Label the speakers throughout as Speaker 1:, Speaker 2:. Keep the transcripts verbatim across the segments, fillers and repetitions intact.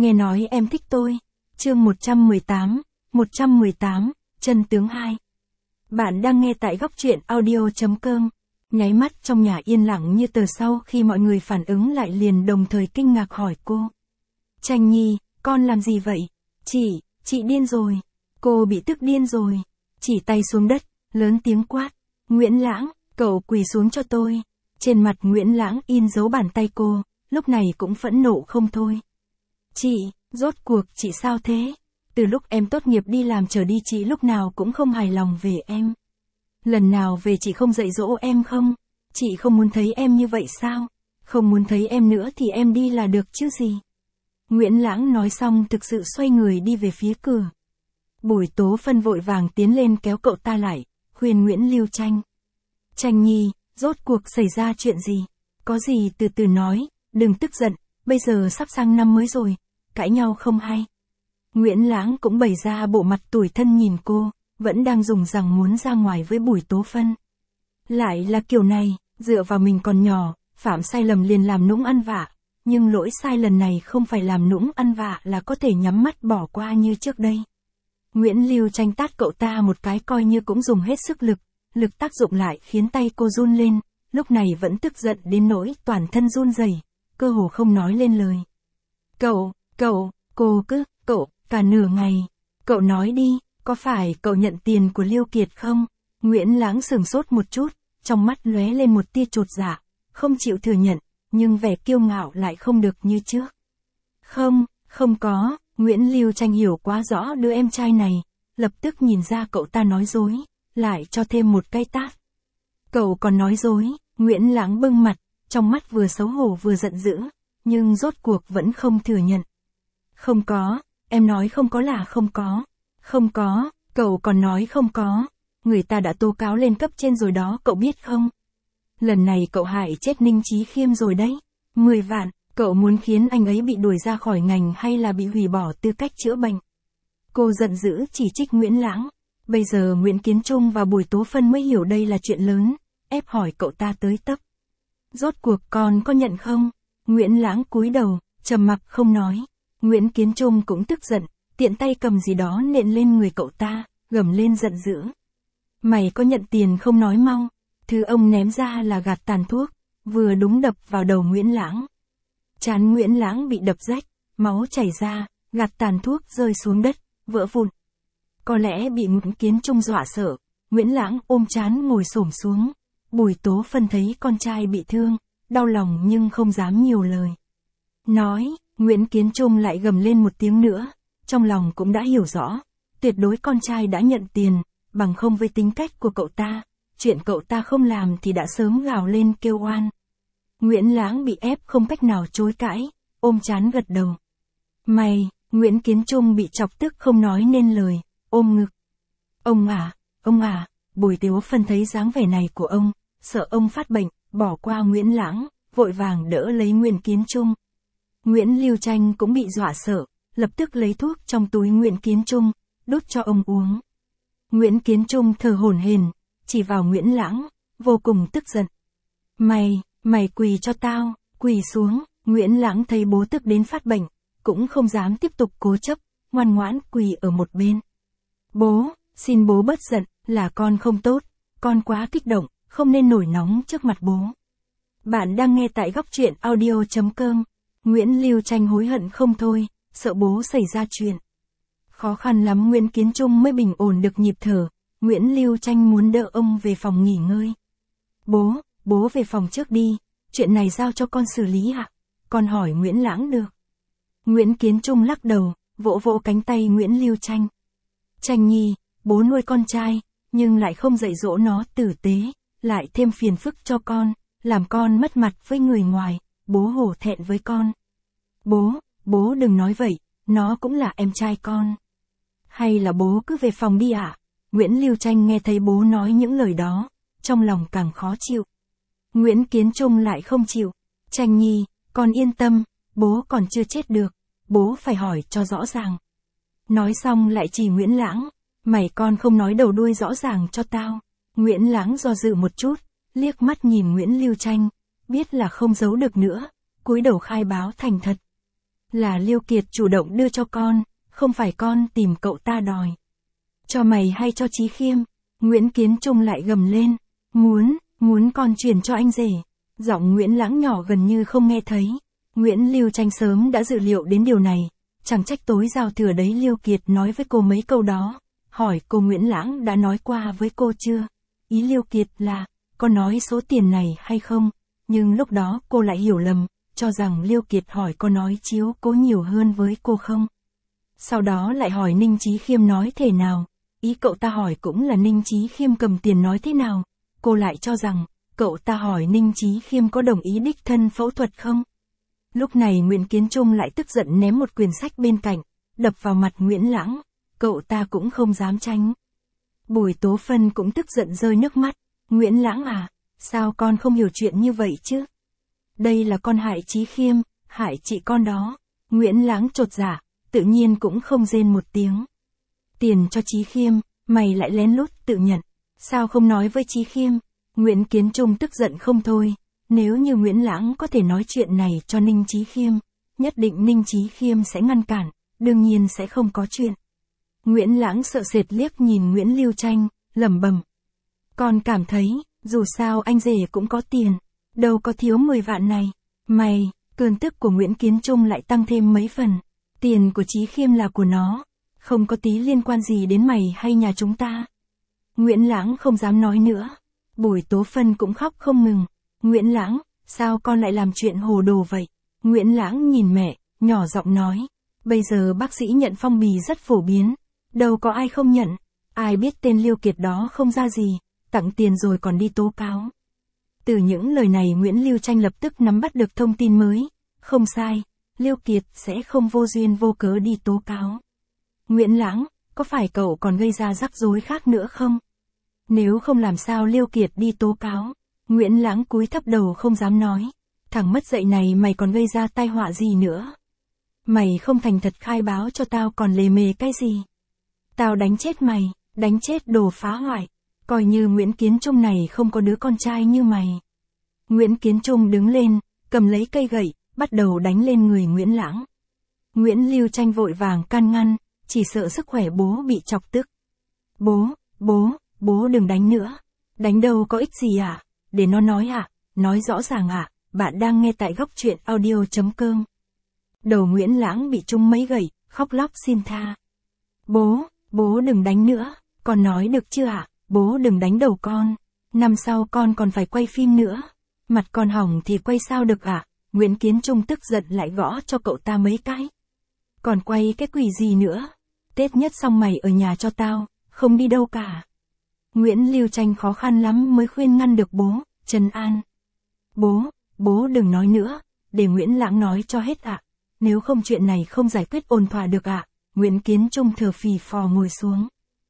Speaker 1: Nghe nói em thích tôi. Chương một trăm mười tám, một trăm mười tám, chân tướng hai. Bạn đang nghe tại góc truyện audio chấm com. Nháy mắt trong nhà yên lặng như tờ sau khi mọi người phản ứng lại liền đồng thời kinh ngạc hỏi cô. Tranh Nhi, con làm gì vậy? Chị, chị điên rồi. Cô bị tức điên rồi. Chỉ tay xuống đất, lớn tiếng quát. Nguyễn Lãng, cậu quỳ xuống cho tôi. Trên mặt Nguyễn Lãng in dấu bàn tay cô, lúc này cũng phẫn nộ không thôi. Chị, rốt cuộc chị sao thế? Từ lúc em tốt nghiệp đi làm trở đi chị lúc nào cũng không hài lòng về em. Lần nào về chị không dạy dỗ em không? Chị không muốn thấy em như vậy sao? Không muốn thấy em nữa thì em đi là được chứ gì? Nguyễn Lãng nói xong thực sự xoay người đi về phía cửa. Bùi Tố Phân vội vàng tiến lên kéo cậu ta lại, khuyên Nguyễn Lưu Tranh. Tranh Nhi, rốt cuộc xảy ra chuyện gì? Có gì từ từ nói, đừng tức giận, bây giờ sắp sang năm mới rồi, cãi nhau không hay. Nguyễn Lãng cũng bày ra bộ mặt tủi thân nhìn cô, vẫn đang dùng rằng muốn ra ngoài với Bùi Tố Phân. Lại là kiểu này, dựa vào mình còn nhỏ, phạm sai lầm liền làm nũng ăn vạ, nhưng lỗi sai lần này không phải làm nũng ăn vạ là có thể nhắm mắt bỏ qua như trước đây. Nguyễn Lưu Tranh tát cậu ta một cái coi như cũng dùng hết sức lực, lực tác dụng lại khiến tay cô run lên, lúc này vẫn tức giận đến nỗi toàn thân run rẩy, cơ hồ không nói lên lời. Cậu, cậu, cô cứ, cậu, cả nửa ngày, cậu nói đi, có phải cậu nhận tiền của Liêu Kiệt không? Nguyễn Lãng sửng sốt một chút, trong mắt lóe lên một tia chột dạ, không chịu thừa nhận, nhưng vẻ kiêu ngạo lại không được như trước. Không, không có, Nguyễn Lưu Tranh hiểu quá rõ đứa em trai này, lập tức nhìn ra cậu ta nói dối, lại cho thêm một cái tát. Cậu còn nói dối, Nguyễn Lãng bưng mặt, trong mắt vừa xấu hổ vừa giận dữ, nhưng rốt cuộc vẫn không thừa nhận. Không có, em nói không có là không có. Không có, cậu còn nói không có. Người ta đã tố cáo lên cấp trên rồi đó cậu biết không? Lần này cậu hại chết Ninh Chí Khiêm rồi đấy. Mười vạn, cậu muốn khiến anh ấy bị đuổi ra khỏi ngành hay là bị hủy bỏ tư cách chữa bệnh? Cô giận dữ chỉ trích Nguyễn Lãng. Bây giờ Nguyễn Kiến Trung và Bùi Tố Phân mới hiểu đây là chuyện lớn, ép hỏi cậu ta tới tấp. Rốt cuộc con có nhận không? Nguyễn Lãng cúi đầu, trầm mặc không nói. Nguyễn Kiến Trung cũng tức giận, tiện tay cầm gì đó nện lên người cậu ta, gầm lên giận dữ. Mày có nhận tiền không nói mau? Thứ ông ném ra là gạt tàn thuốc, vừa đúng đập vào đầu Nguyễn Lãng. Trán Nguyễn Lãng bị đập rách, máu chảy ra, gạt tàn thuốc rơi xuống đất, vỡ vụn. Có lẽ bị Nguyễn Kiến Trung dọa sợ, Nguyễn Lãng ôm trán ngồi xổm xuống. Bùi Tố Phân thấy con trai bị thương, đau lòng nhưng không dám nhiều lời. Nói, Nguyễn Kiến Trung lại gầm lên một tiếng nữa, trong lòng cũng đã hiểu rõ, tuyệt đối con trai đã nhận tiền, bằng không với tính cách của cậu ta, chuyện cậu ta không làm thì đã sớm gào lên kêu oan. Nguyễn Lãng bị ép không cách nào chối cãi, ôm trán gật đầu. Mày, Nguyễn Kiến Trung bị chọc tức không nói nên lời, ôm ngực. Ông à, ông à, Bùi Tố Phân thấy dáng vẻ này của ông, sợ ông phát bệnh, bỏ qua Nguyễn Lãng, vội vàng đỡ lấy Nguyễn Kiến Trung. Nguyễn Lưu Tranh cũng bị dọa sợ, lập tức lấy thuốc trong túi Nguyễn Kiến Trung, đút cho ông uống. Nguyễn Kiến Trung thở hổn hển, chỉ vào Nguyễn Lãng, vô cùng tức giận. Mày, mày quỳ cho tao, quỳ xuống. Nguyễn Lãng thấy bố tức đến phát bệnh, cũng không dám tiếp tục cố chấp, ngoan ngoãn quỳ ở một bên. Bố, xin bố bớt giận, là con không tốt, con quá kích động, không nên nổi nóng trước mặt bố. Bạn đang nghe tại góc truyện audio chấm com. Nguyễn Lưu Tranh hối hận không thôi, sợ bố xảy ra chuyện. Khó khăn lắm Nguyễn Kiến Trung mới bình ổn được nhịp thở, Nguyễn Lưu Tranh muốn đỡ ông về phòng nghỉ ngơi. Bố, bố về phòng trước đi, chuyện này giao cho con xử lý ạ, con hỏi Nguyễn Lãng được. Nguyễn Kiến Trung lắc đầu, vỗ vỗ cánh tay Nguyễn Lưu Tranh. Tranh Nhi, bố nuôi con trai, nhưng lại không dạy dỗ nó tử tế, lại thêm phiền phức cho con, làm con mất mặt với người ngoài, bố hổ thẹn với con. Bố, bố đừng nói vậy, nó cũng là em trai con. Hay là bố cứ về phòng đi ạ? Nguyễn Lưu Tranh nghe thấy bố nói những lời đó, trong lòng càng khó chịu. Nguyễn Kiến Trung lại không chịu. Tranh Nhi, con yên tâm, bố còn chưa chết được, bố phải hỏi cho rõ ràng. Nói xong lại chỉ Nguyễn Lãng, mày con không nói đầu đuôi rõ ràng cho tao. Nguyễn Lãng do dự một chút, liếc mắt nhìn Nguyễn Lưu Tranh, biết là không giấu được nữa, cúi đầu khai báo thành thật. Là Liêu Kiệt chủ động đưa cho con, không phải con tìm cậu ta đòi. Cho mày hay cho Chí Khiêm? Nguyễn Kiến Trung lại gầm lên. Muốn, muốn con chuyển cho anh rể. Giọng Nguyễn Lãng nhỏ gần như không nghe thấy. Nguyễn Lưu Tranh sớm đã dự liệu đến điều này. Chẳng trách tối giao thừa đấy Liêu Kiệt nói với cô mấy câu đó. Hỏi cô Nguyễn Lãng đã nói qua với cô chưa? Ý Liêu Kiệt là, có nói số tiền này hay không? Nhưng lúc đó cô lại hiểu lầm, cho rằng Liêu Kiệt hỏi có nói chiếu cố nhiều hơn với cô không? Sau đó lại hỏi Ninh Chí Khiêm nói thế nào? Ý cậu ta hỏi cũng là Ninh Chí Khiêm cầm tiền nói thế nào? Cô lại cho rằng, cậu ta hỏi Ninh Chí Khiêm có đồng ý đích thân phẫu thuật không? Lúc này Nguyễn Kiến Trung lại tức giận ném một quyển sách bên cạnh, đập vào mặt Nguyễn Lãng, cậu ta cũng không dám tránh. Bùi Tố Phân cũng tức giận rơi nước mắt, Nguyễn Lãng à, sao con không hiểu chuyện như vậy chứ? Đây là con hại Chí Khiêm, hại chị con đó. Nguyễn Lãng chột dạ, tự nhiên cũng không rên một tiếng. Tiền cho Chí Khiêm, mày lại lén lút tự nhận, sao không nói với Chí Khiêm? Nguyễn Kiến Trung tức giận không thôi, nếu như Nguyễn Lãng có thể nói chuyện này cho Ninh Chí Khiêm, nhất định Ninh Chí Khiêm sẽ ngăn cản, đương nhiên sẽ không có chuyện. Nguyễn Lãng sợ sệt liếc nhìn Nguyễn Lưu Tranh, lẩm bẩm. Con cảm thấy, dù sao anh rể cũng có tiền, đâu có thiếu mười vạn này. Mày, cơn tức của Nguyễn Kiến Trung lại tăng thêm mấy phần. Tiền của Chí Khiêm là của nó, không có tí liên quan gì đến mày hay nhà chúng ta. Nguyễn Lãng không dám nói nữa. Bùi Tố Phân cũng khóc không ngừng. Nguyễn Lãng, sao con lại làm chuyện hồ đồ vậy? Nguyễn Lãng nhìn mẹ, nhỏ giọng nói. Bây giờ bác sĩ nhận phong bì rất phổ biến. Đâu có ai không nhận. Ai biết tên Liêu Kiệt đó không ra gì, tặng tiền rồi còn đi tố cáo. Từ những lời này Nguyễn Lưu Tranh lập tức nắm bắt được thông tin mới. Không sai, Liêu Kiệt sẽ không vô duyên vô cớ đi tố cáo. Nguyễn Lãng, có phải cậu còn gây ra rắc rối khác nữa không? Nếu không làm sao Liêu Kiệt đi tố cáo? Nguyễn Lãng cúi thấp đầu không dám nói. Thằng mất dạy này mày còn gây ra tai họa gì nữa? Mày không thành thật khai báo cho tao còn lề mề cái gì? Tao đánh chết mày, đánh chết đồ phá hoại. Coi như Nguyễn Kiến Trung này không có đứa con trai như mày. Nguyễn Kiến Trung đứng lên, cầm lấy cây gậy, bắt đầu đánh lên người Nguyễn Lãng. Nguyễn Lưu Tranh vội vàng can ngăn, chỉ sợ sức khỏe bố bị chọc tức. Bố, bố, bố đừng đánh nữa. Đánh đâu có ích gì à? Để nó nói à? Nói rõ ràng à? Bạn đang nghe tại góc truyện audio chấm com. Đầu Nguyễn Lãng bị trúng mấy gậy, khóc lóc xin tha. Bố, bố đừng đánh nữa. Con nói được chưa ạ? Bố đừng đánh đầu con. Năm sau con còn phải quay phim nữa. Mặt con hỏng thì quay sao được ạ? Nguyễn Kiến Trung tức giận lại gõ cho cậu ta mấy cái. Còn quay cái quỷ gì nữa? Tết nhất xong mày ở nhà cho tao, không đi đâu cả. Nguyễn Lưu Tranh khó khăn lắm mới khuyên ngăn được bố, trấn an. Bố, bố đừng nói nữa, để Nguyễn Lãng nói cho hết ạ. Nếu không chuyện này không giải quyết ổn thỏa được ạ. Nguyễn Kiến Trung thở phì phò ngồi xuống.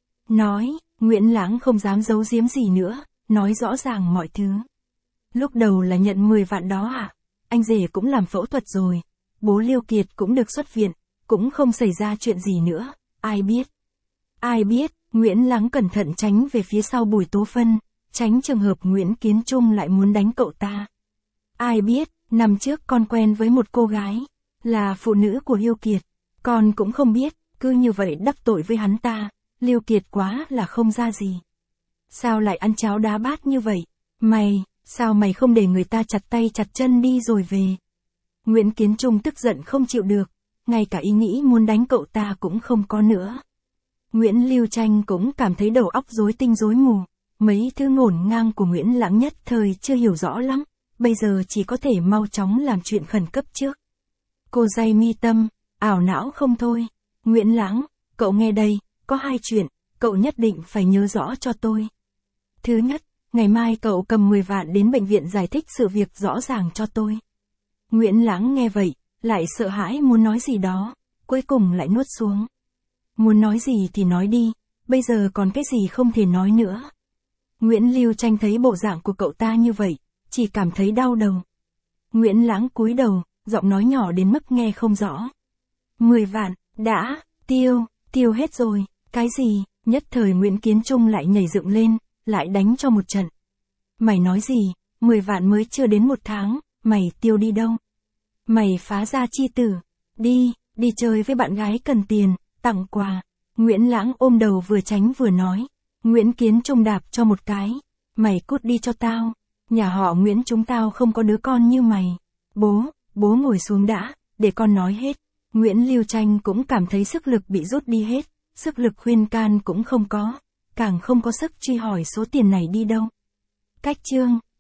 Speaker 1: Nói, Nguyễn Lãng không dám giấu giếm gì nữa, nói rõ ràng mọi thứ. Lúc đầu là nhận mười vạn đó ạ. Anh rể cũng làm phẫu thuật rồi. Bố Liêu Kiệt cũng được xuất viện, cũng không xảy ra chuyện gì nữa. Ai biết? Ai biết? Nguyễn Lãng cẩn thận tránh về phía sau Bùi Tố Phân, tránh trường hợp Nguyễn Kiến Trung lại muốn đánh cậu ta. Ai biết, năm trước con quen với một cô gái, là phụ nữ của Liêu Kiệt. Con cũng không biết, cứ như vậy đắc tội với hắn ta, Liêu Kiệt quá là không ra gì. Sao lại ăn cháo đá bát như vậy? Mày, sao mày không để người ta chặt tay chặt chân đi rồi về? Nguyễn Kiến Trung tức giận không chịu được, ngay cả ý nghĩ muốn đánh cậu ta cũng không có nữa. Nguyễn Lưu Tranh cũng cảm thấy đầu óc rối tinh rối mù, mấy thứ ngổn ngang của Nguyễn Lãng nhất thời chưa hiểu rõ lắm, bây giờ chỉ có thể mau chóng làm chuyện khẩn cấp trước. Cô day mi tâm, ảo não không thôi. Nguyễn Lãng, cậu nghe đây, có hai chuyện, cậu nhất định phải nhớ rõ cho tôi. Thứ nhất, ngày mai cậu cầm mười vạn đến bệnh viện giải thích sự việc rõ ràng cho tôi. Nguyễn Lãng nghe vậy, lại sợ hãi muốn nói gì đó, cuối cùng lại nuốt xuống. Muốn nói gì thì nói đi, bây giờ còn cái gì không thể nói nữa. Nguyễn Lưu Tranh thấy bộ dạng của cậu ta như vậy, chỉ cảm thấy đau đầu. Nguyễn Lãng cúi đầu, giọng nói nhỏ đến mức nghe không rõ. Mười vạn, đã, tiêu, tiêu hết rồi, cái gì? Nhất thời Nguyễn Kiến Trung lại nhảy dựng lên, lại đánh cho một trận. Mày nói gì? Mười vạn mới chưa đến một tháng, mày tiêu đi đâu? Mày phá gia chi tử, Đi, đi chơi với bạn gái cần tiền, tặng quà. Nguyễn Lãng ôm đầu vừa tránh vừa nói. Nguyễn Kiến Trung đạp cho một cái. Mày cút đi cho tao. Nhà họ Nguyễn chúng tao không có đứa con như mày. Bố, bố ngồi xuống đã, để con nói hết. Nguyễn Lưu Tranh cũng cảm thấy sức lực bị rút đi hết. Sức lực khuyên can cũng không có. Càng không có sức truy hỏi số tiền này đi đâu. Cách chương